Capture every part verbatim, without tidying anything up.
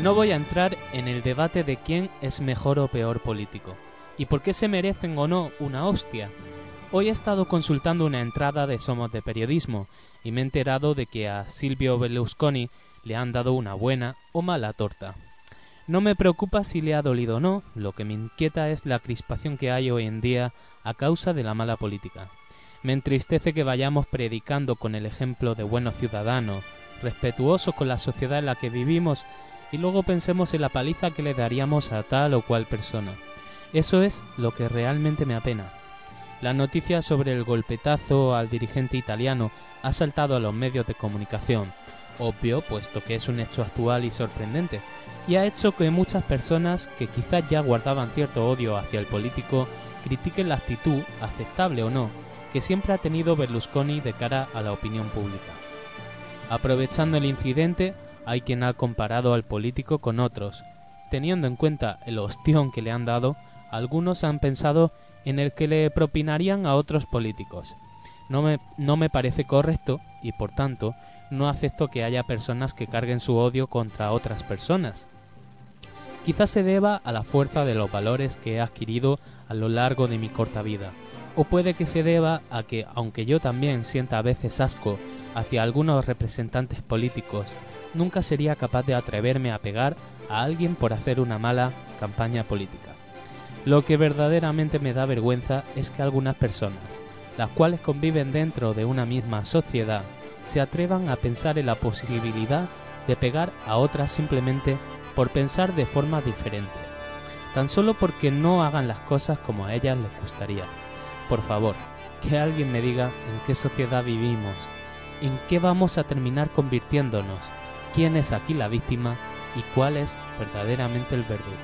No voy a entrar en el debate de quién es mejor o peor político, y por qué se merecen o no una hostia. Hoy he estado consultando una entrada de Somos de Periodismo, y me he enterado de que a Silvio Berlusconi le han dado una buena o mala torta. No me preocupa si le ha dolido o no, lo que me inquieta es la crispación que hay hoy en día a causa de la mala política. Me entristece que vayamos predicando con el ejemplo de buenos ciudadanos, respetuosos con la sociedad en la que vivimos, y luego pensemos en la paliza que le daríamos a tal o cual persona. Eso es lo que realmente me apena. La noticia sobre el golpetazo al dirigente italiano ha saltado a los medios de comunicación, obvio puesto que es un hecho actual y sorprendente, y ha hecho que muchas personas que quizás ya guardaban cierto odio hacia el político critiquen la actitud, aceptable o no, que siempre ha tenido Berlusconi de cara a la opinión pública. Aprovechando el incidente, hay quien ha comparado al político con otros. Teniendo en cuenta el ostión que le han dado, algunos han pensado en el que le propinarían a otros políticos. No me, no me parece correcto y, por tanto, no acepto que haya personas que carguen su odio contra otras personas. Quizás se deba a la fuerza de los valores que he adquirido a lo largo de mi corta vida, o puede que se deba a que, aunque yo también sienta a veces asco hacia algunos representantes políticos, nunca sería capaz de atreverme a pegar a alguien por hacer una mala campaña política. Lo que verdaderamente me da vergüenza es que algunas personas, las cuales conviven dentro de una misma sociedad, se atrevan a pensar en la posibilidad de pegar a otras simplemente por pensar de forma diferente, tan solo porque no hagan las cosas como a ellas les gustaría. Por favor, que alguien me diga en qué sociedad vivimos, en qué vamos a terminar convirtiéndonos, quién es aquí la víctima y cuál es verdaderamente el verdugo.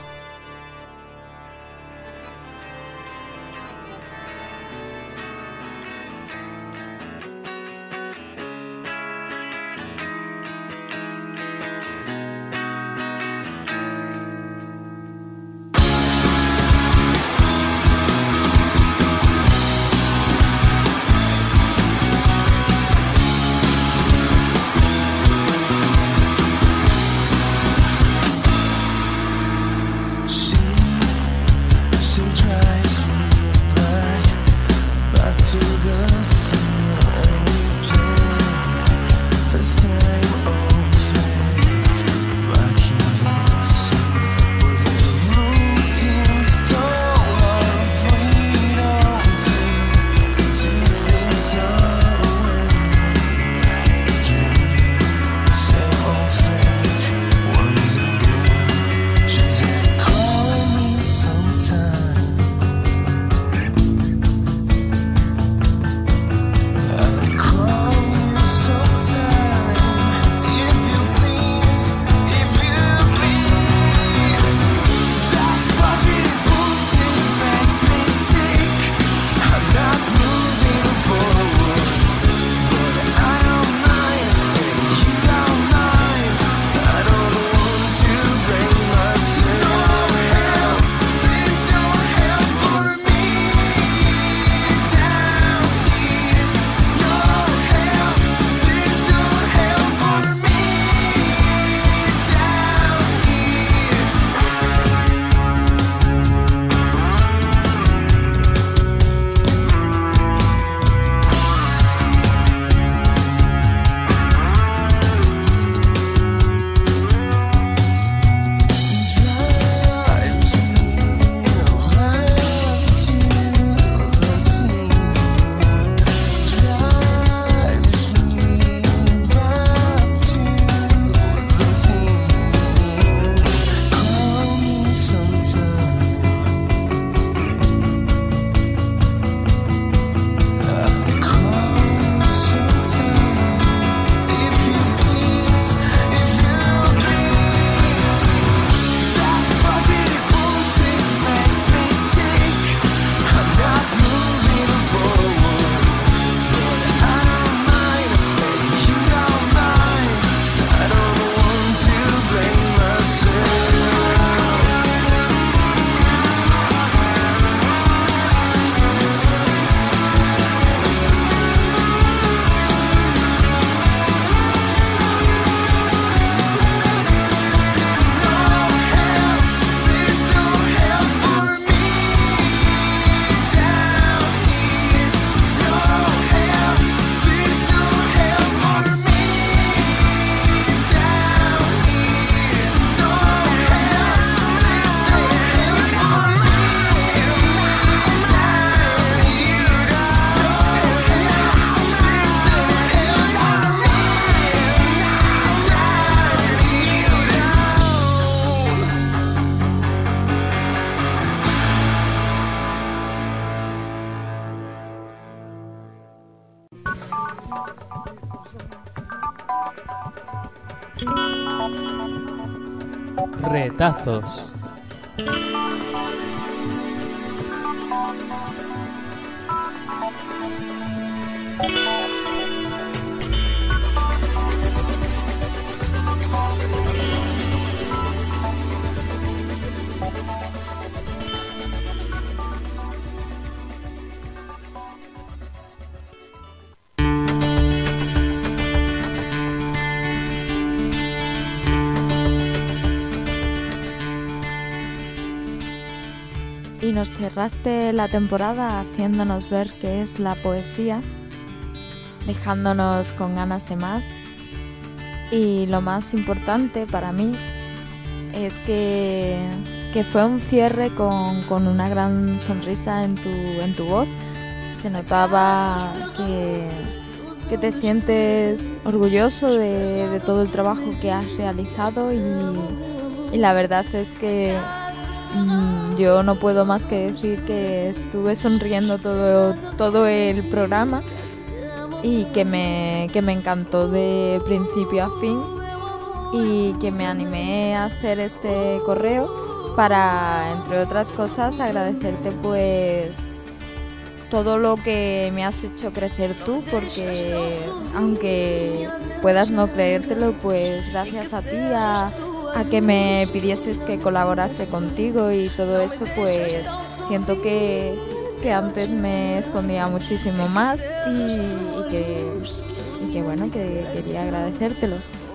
Retazos. Y nos cerraste la temporada haciéndonos ver qué es la poesía, dejándonos con ganas de más. Y lo más importante para mí es que, que fue un cierre con, con una gran sonrisa en tu, en tu voz. Se notaba que, que te sientes orgulloso de, de todo el trabajo que has realizado y, y la verdad es que mmm, yo no puedo más que decir que estuve sonriendo todo, todo el programa y que me, que me encantó de principio a fin y que me animé a hacer este correo para, entre otras cosas, agradecerte pues todo lo que me has hecho crecer tú, porque aunque puedas no creértelo, pues gracias a ti, a, a que me pidieses que colaborase contigo y todo eso, pues siento que, que antes me escondía muchísimo más y, y, que, y que bueno, que quería agradecértelo.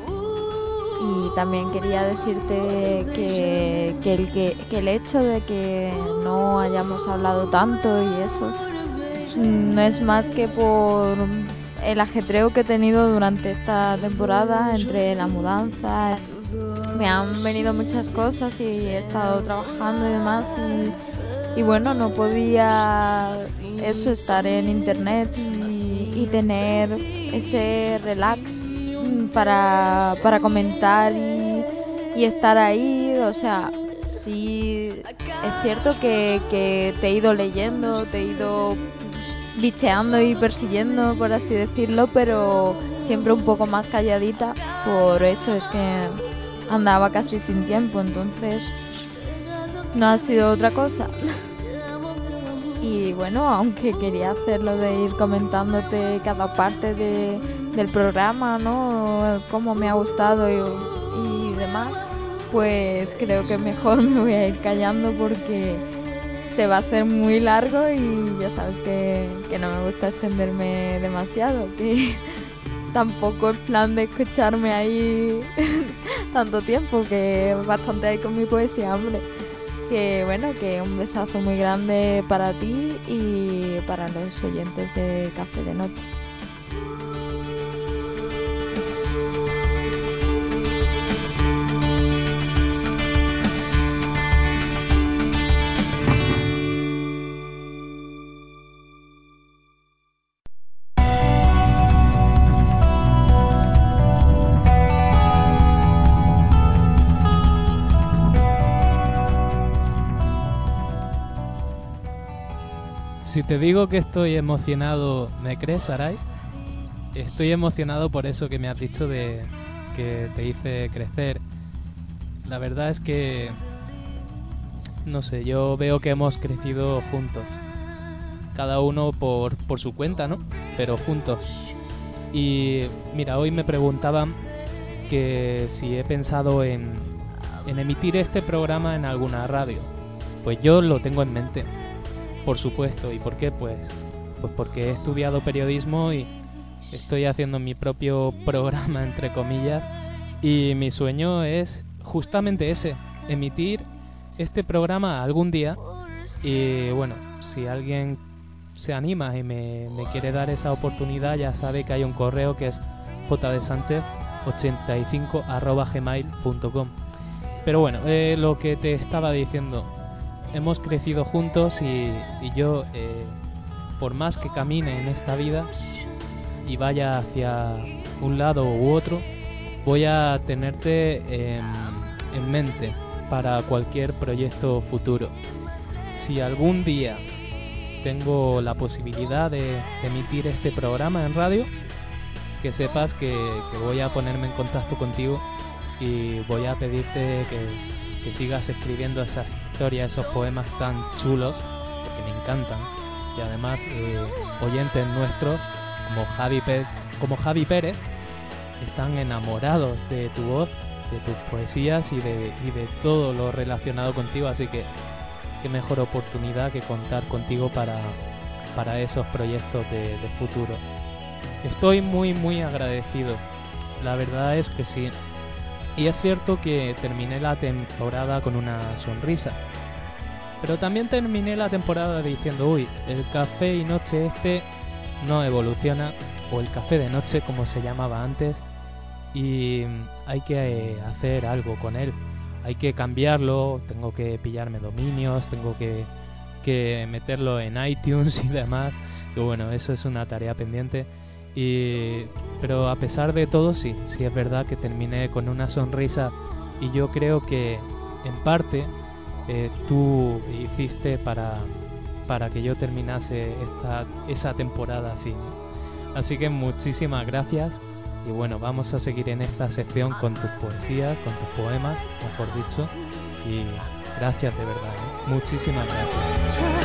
Y también quería decirte que, que, el, que, que el hecho de que no hayamos hablado tanto y eso no es más que por el ajetreo que he tenido durante esta temporada entre la mudanza. Me han venido muchas cosas y he estado trabajando y demás y, y bueno, no podía eso, estar en internet y, y tener ese relax para, para comentar y, y estar ahí. O sea, sí, es cierto que, que te he ido leyendo, te he ido bicheando y persiguiendo, por así decirlo, pero siempre un poco más calladita. Por eso es que andaba casi sin tiempo, entonces no ha sido otra cosa. Y bueno, aunque quería hacerlo de ir comentándote cada parte de, del programa, ¿no? Cómo me ha gustado y, y demás, pues creo que mejor me voy a ir callando porque se va a hacer muy largo y ya sabes que, que no me gusta extenderme demasiado, que tampoco es plan de escucharme ahí tanto tiempo, que bastante hay con mi poesía, hombre. Que bueno, que un besazo muy grande para ti y para los oyentes de Café de Noche. Si te digo que estoy emocionado, ¿me crees, Saray? Estoy emocionado por eso que me has dicho de que te hice crecer. La verdad es que, no sé, yo veo que hemos crecido juntos. Cada uno por, por su cuenta, ¿no? Pero juntos. Y mira, hoy me preguntaban que si he pensado en, en emitir este programa en alguna radio. Pues yo lo tengo en mente. Por supuesto. ¿Y por qué? Pues, pues porque he estudiado periodismo y estoy haciendo mi propio programa, entre comillas, y mi sueño es justamente ese, emitir este programa algún día. Y bueno, si alguien se anima y me, me quiere dar esa oportunidad, ya sabe que hay un correo que es j d sánchez ochenta y cinco arroba gmail punto com. Pero bueno, eh, lo que te estaba diciendo, hemos crecido juntos y, y yo, eh, por más que camine en esta vida y vaya hacia un lado u otro, voy a tenerte en, en mente para cualquier proyecto futuro. Si algún día tengo la posibilidad de emitir este programa en radio, que sepas que, que voy a ponerme en contacto contigo y voy a pedirte que, que sigas escribiendo esas historias, esos poemas tan chulos, porque me encantan. Y además, eh, oyentes nuestros, como Javi, Pe- como Javi Pérez, están enamorados de tu voz, de tus poesías y de, y de todo lo relacionado contigo, así que qué mejor oportunidad que contar contigo para, para esos proyectos de, de futuro. Estoy muy muy agradecido, la verdad es que sí. Y es cierto que terminé la temporada con una sonrisa, pero también terminé la temporada diciendo, uy, el café y noche este no evoluciona, o el café de noche como se llamaba antes, y hay que eh, hacer algo con él, hay que cambiarlo, tengo que pillarme dominios, tengo que, que meterlo en iTunes y demás, que bueno, eso es una tarea pendiente. Y, pero a pesar de todo, sí, sí es verdad que terminé con una sonrisa, y yo creo que en parte eh, tú hiciste para, para que yo terminase esta, esa temporada así, ¿no? Así que muchísimas gracias. Y bueno, vamos a seguir en esta sección con tus poesías, con tus poemas, mejor dicho. Y gracias de verdad, ¿eh? Muchísimas gracias.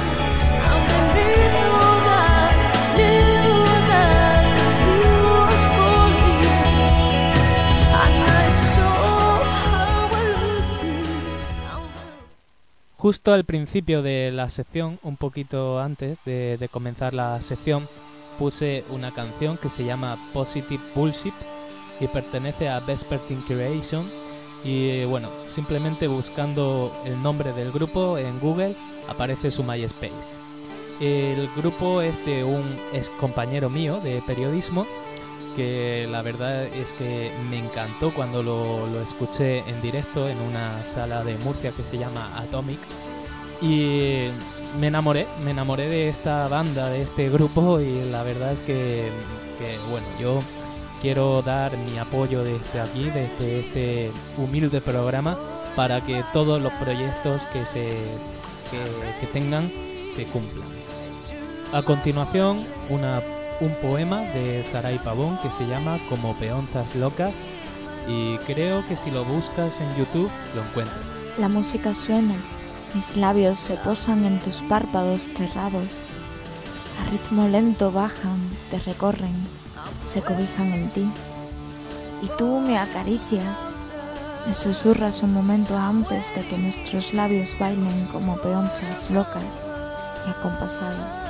Justo al principio de la sección, un poquito antes de, de comenzar la sección, puse una canción que se llama Positive Bullshit y pertenece a Vespertine Creation. Y bueno, simplemente buscando el nombre del grupo en Google aparece su MySpace. El grupo es de un ex compañero mío de periodismo, que la verdad es que me encantó cuando lo, lo escuché en directo en una sala de Murcia que se llama Atomic, y me enamoré, me enamoré de esta banda, de este grupo, y la verdad es que, que bueno, yo quiero dar mi apoyo desde aquí, desde este humilde programa, para que todos los proyectos que se que, que tengan se cumplan. A continuación, una un poema de Saray Pavón que se llama Como peonzas locas, y creo que si lo buscas en YouTube lo encuentras. La música suena, mis labios se posan en tus párpados cerrados, a ritmo lento bajan, te recorren, se cobijan en ti, y tú me acaricias, me susurras un momento antes de que nuestros labios bailen como peonzas locas y acompasadas.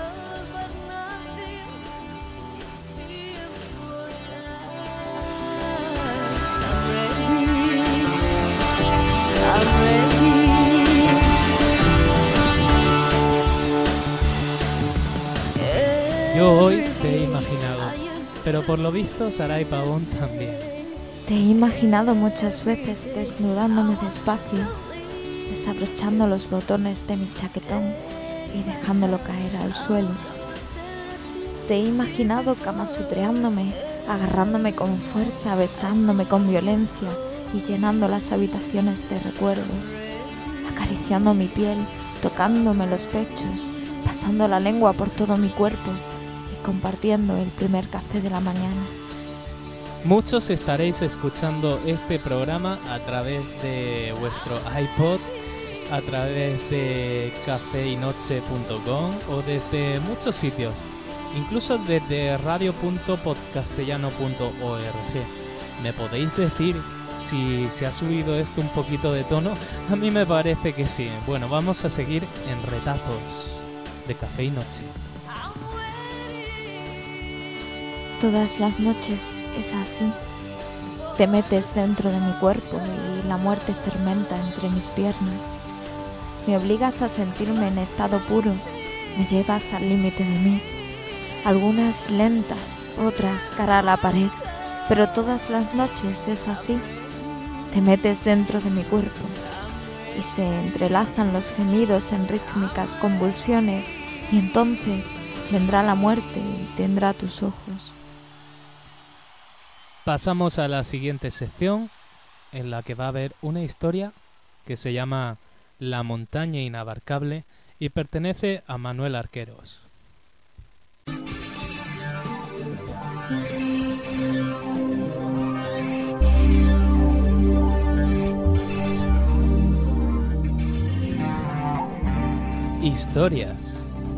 Yo hoy te he imaginado, pero por lo visto Saray Pavón también. Te he imaginado muchas veces desnudándome despacio, desabrochando los botones de mi chaquetón y dejándolo caer al suelo. Te he imaginado camasutreándome, agarrándome con fuerza, besándome con violencia y llenando las habitaciones de recuerdos, acariciando mi piel, tocándome los pechos, pasando la lengua por todo mi cuerpo y compartiendo el primer café de la mañana. Muchos estaréis escuchando este programa a través de vuestro iPod, a través de cafeinoche punto com o desde muchos sitios, incluso desde radio punto podcastellano punto org. ¿Me podéis decir si se ha subido esto un poquito de tono? A mí me parece que sí. Bueno, vamos a seguir en retazos de Café y Noche. Todas las noches es así. Te metes dentro de mi cuerpo y la muerte fermenta entre mis piernas. Me obligas a sentirme en estado puro, me llevas al límite de mí. Algunas lentas, otras cara a la pared, pero todas las noches es así. Te metes dentro de mi cuerpo y se entrelazan los gemidos en rítmicas convulsiones, y entonces vendrá la muerte y tendrá tus ojos. Pasamos a la siguiente sección, en la que va a haber una historia que se llama La montaña inabarcable y pertenece a Manuel Arqueros. Historias.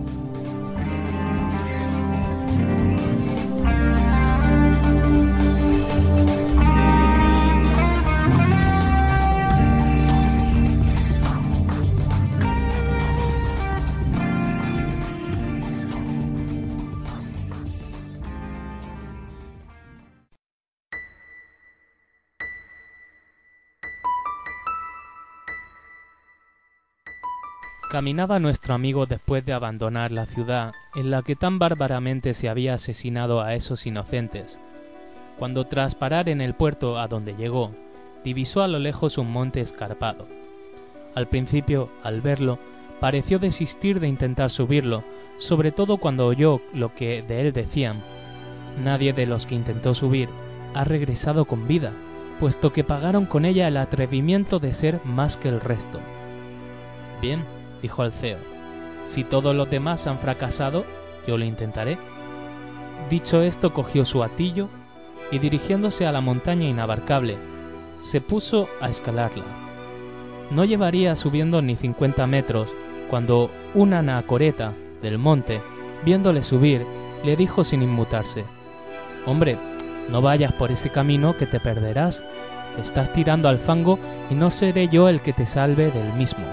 Caminaba nuestro amigo después de abandonar la ciudad en la que tan bárbaramente se había asesinado a esos inocentes, cuando tras parar en el puerto a donde llegó, divisó a lo lejos un monte escarpado. Al principio, al verlo, pareció desistir de intentar subirlo, sobre todo cuando oyó lo que de él decían. Nadie de los que intentó subir ha regresado con vida, puesto que pagaron con ella el atrevimiento de ser más que el resto. Bien, dijo Alceo, si todos los demás han fracasado, yo lo intentaré. Dicho esto, cogió su hatillo y dirigiéndose a la montaña inabarcable, se puso a escalarla. No llevaría subiendo ni cincuenta metros cuando una anacoreta del monte, viéndole subir, le dijo sin inmutarse: «Hombre, no vayas por ese camino que te perderás. Te estás tirando al fango y no seré yo el que te salve del mismo.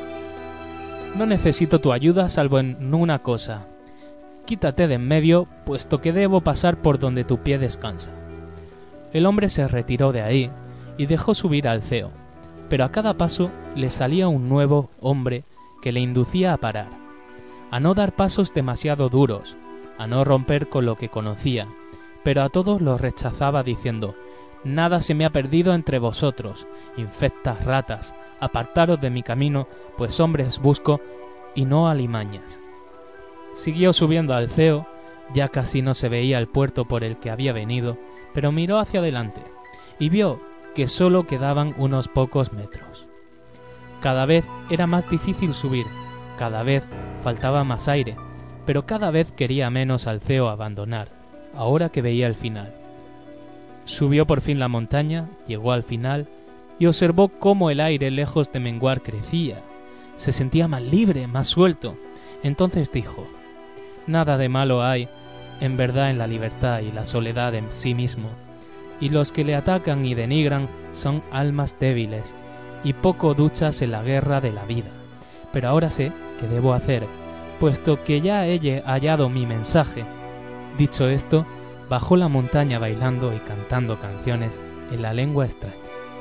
No necesito tu ayuda salvo en una cosa. Quítate de en medio, puesto que debo pasar por donde tu pie descansa». El hombre se retiró de ahí y dejó subir a Alceo, pero a cada paso le salía un nuevo hombre que le inducía a parar, a no dar pasos demasiado duros, a no romper con lo que conocía, pero a todos los rechazaba diciendo: «Nada se me ha perdido entre vosotros, infectas ratas, apartaros de mi camino, pues hombres busco y no alimañas». Siguió subiendo a Alceo, ya casi no se veía el puerto por el que había venido, pero miró hacia adelante y vio que solo quedaban unos pocos metros. Cada vez era más difícil subir, cada vez faltaba más aire, pero cada vez quería menos Alceo abandonar, ahora que veía el final. Subió por fin la montaña, llegó al final y observó cómo el aire, lejos de menguar, crecía. Se sentía más libre, más suelto. Entonces dijo: «Nada de malo hay, en verdad, en la libertad y la soledad en sí mismo, y los que le atacan y denigran son almas débiles y poco duchas en la guerra de la vida. Pero ahora sé qué debo hacer, puesto que ya he hallado mi mensaje». Dicho esto, bajó la montaña bailando y cantando canciones en la lengua extraña.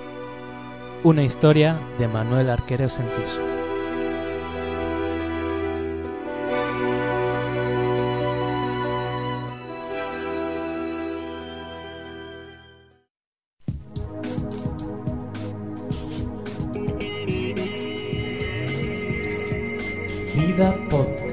Una historia de Manuel Arqueros Enciso. Vida Podcast.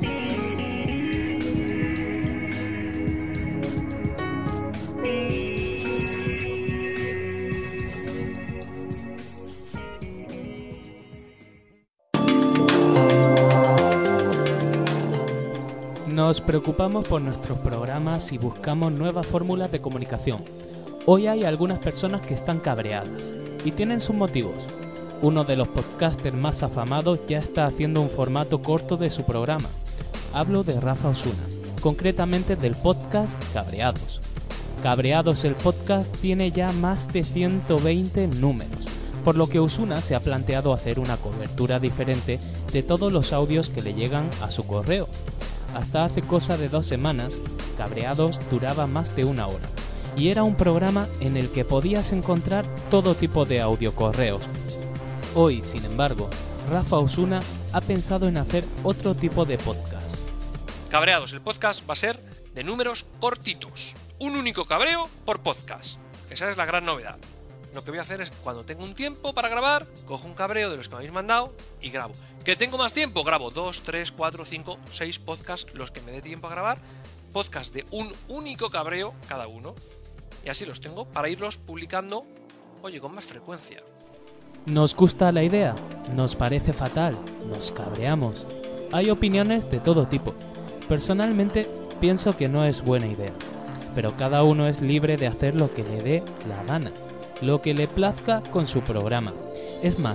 Nos preocupamos por nuestros programas y buscamos nuevas fórmulas de comunicación. Hoy hay algunas personas que están cabreadas y tienen sus motivos. Uno de los podcasters más afamados ya está haciendo un formato corto de su programa. Hablo de Rafa Osuna, concretamente del podcast Cabreados. Cabreados, el podcast, tiene ya más de ciento veinte números, por lo que Osuna se ha planteado hacer una cobertura diferente de todos los audios que le llegan a su correo. Hasta hace cosa de dos semanas, Cabreados duraba más de una hora, y era un programa en el que podías encontrar todo tipo de audiocorreos. Hoy, sin embargo, Rafa Osuna ha pensado en hacer otro tipo de podcast. Cabreados, el podcast va a ser de números cortitos. Un único cabreo por podcast. Esa es la gran novedad. Lo que voy a hacer es, cuando tengo un tiempo para grabar, cojo un cabreo de los que me habéis mandado y grabo. ¿Que tengo más tiempo? Grabo dos, tres, cuatro, cinco, seis podcasts, los que me dé tiempo a grabar. Podcast de un único cabreo cada uno. Y así los tengo para irlos publicando, oye, con más frecuencia. ¿Nos gusta la idea? ¿Nos parece fatal? ¿Nos cabreamos? Hay opiniones de todo tipo. Personalmente, pienso que no es buena idea. Pero cada uno es libre de hacer lo que le dé la gana, lo que le plazca con su programa. Es más,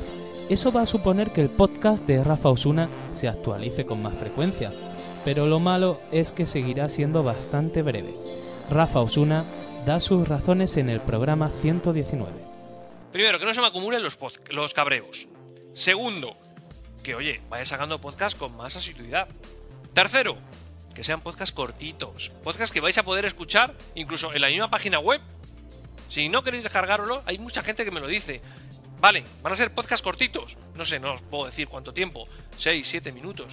Eso va a suponer que el podcast de Rafa Osuna se actualice con más frecuencia, pero lo malo es que seguirá siendo bastante breve. Rafa Osuna da sus razones en el programa ciento diecinueve. Primero, que no se me acumulen los, pod- los cabreos. Segundo, que oye, vaya sacando podcast con más asiduidad. Tercero, que sean podcasts cortitos, podcasts que vais a poder escuchar incluso en la misma página web. Si no queréis descargarlo, hay mucha gente que me lo dice. Vale, van a ser podcasts cortitos. No sé, no os puedo decir cuánto tiempo. seis, siete minutos.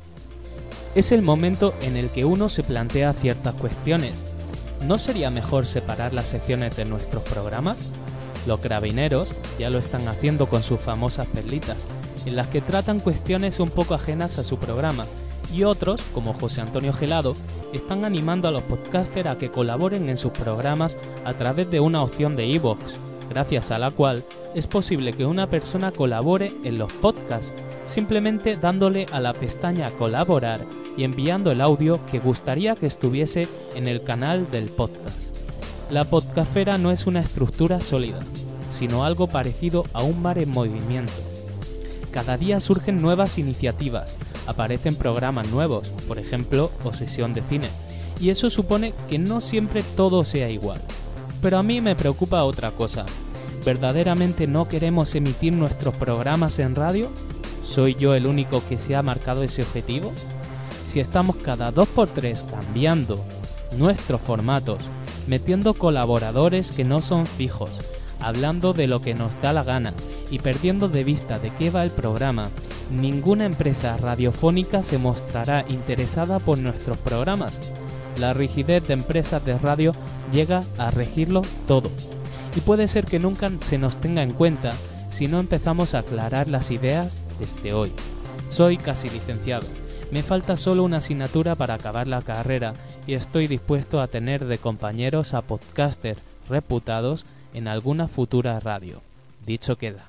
Es el momento en el que uno se plantea ciertas cuestiones. ¿No sería mejor separar las secciones de nuestros programas? Los carabineros ya lo están haciendo con sus famosas perlitas, en las que tratan cuestiones un poco ajenas a su programa, y otros, como José Antonio Gelado, están animando a los podcasters a que colaboren en sus programas a través de una opción de iVoox, gracias a la cual es posible que una persona colabore en los podcasts, simplemente dándole a la pestaña Colaborar y enviando el audio que gustaría que estuviese en el canal del podcast. La podcastfera no es una estructura sólida, sino algo parecido a un mar en movimiento. Cada día surgen nuevas iniciativas, aparecen programas nuevos, por ejemplo, o sesión de cine, y eso supone que no siempre todo sea igual. Pero a mí me preocupa otra cosa. ¿Verdaderamente no queremos emitir nuestros programas en radio? ¿Soy yo el único que se ha marcado ese objetivo? Si estamos cada dos por tres cambiando nuestros formatos, metiendo colaboradores que no son fijos, hablando de lo que nos da la gana y perdiendo de vista de qué va el programa, ninguna empresa radiofónica se mostrará interesada por nuestros programas. La rigidez de empresas de radio llega a regirlo todo. Y puede ser que nunca se nos tenga en cuenta si no empezamos a aclarar las ideas desde hoy. Soy casi licenciado. Me falta solo una asignatura para acabar la carrera y estoy dispuesto a tener de compañeros a podcasters reputados en alguna futura radio. Dicho queda.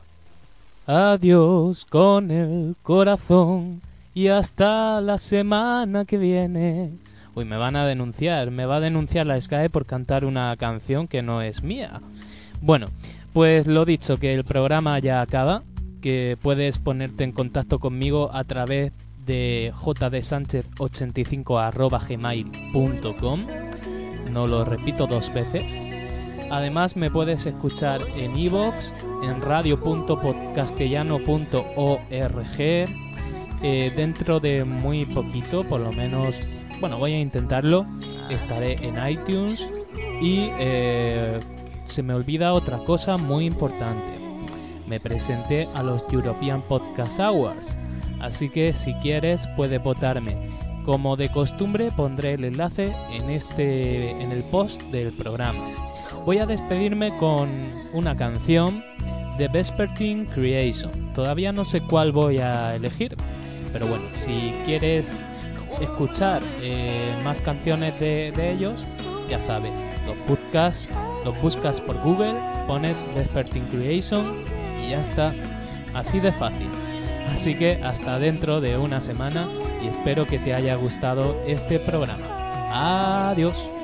Adiós con el corazón y hasta la semana que viene. Uy, me van a denunciar, me va a denunciar la S C A E por cantar una canción que no es mía. Bueno, pues lo dicho, que el programa ya acaba, que puedes ponerte en contacto conmigo a través de j d sánchez ochenta y cinco arroba gmail punto com. No lo repito dos veces. Además me puedes escuchar en iVoox, en radio punto podcastellano punto org. Eh, dentro de muy poquito, por lo menos, bueno, voy a intentarlo, estaré en iTunes y eh, se me olvida otra cosa muy importante. Me presenté a los European Podcast Awards, así que si quieres puedes votarme. Como de costumbre pondré el enlace en este en el post del programa. Voy a despedirme con una canción de Vespertine Creation. Todavía no sé cuál voy a elegir, pero bueno, si quieres escuchar eh, más canciones de, de ellos, ya sabes, los podcasts, los buscas por Google, pones Vespertine Creation y ya está, así de fácil. Así que hasta dentro de una semana y espero que te haya gustado este programa. Adiós.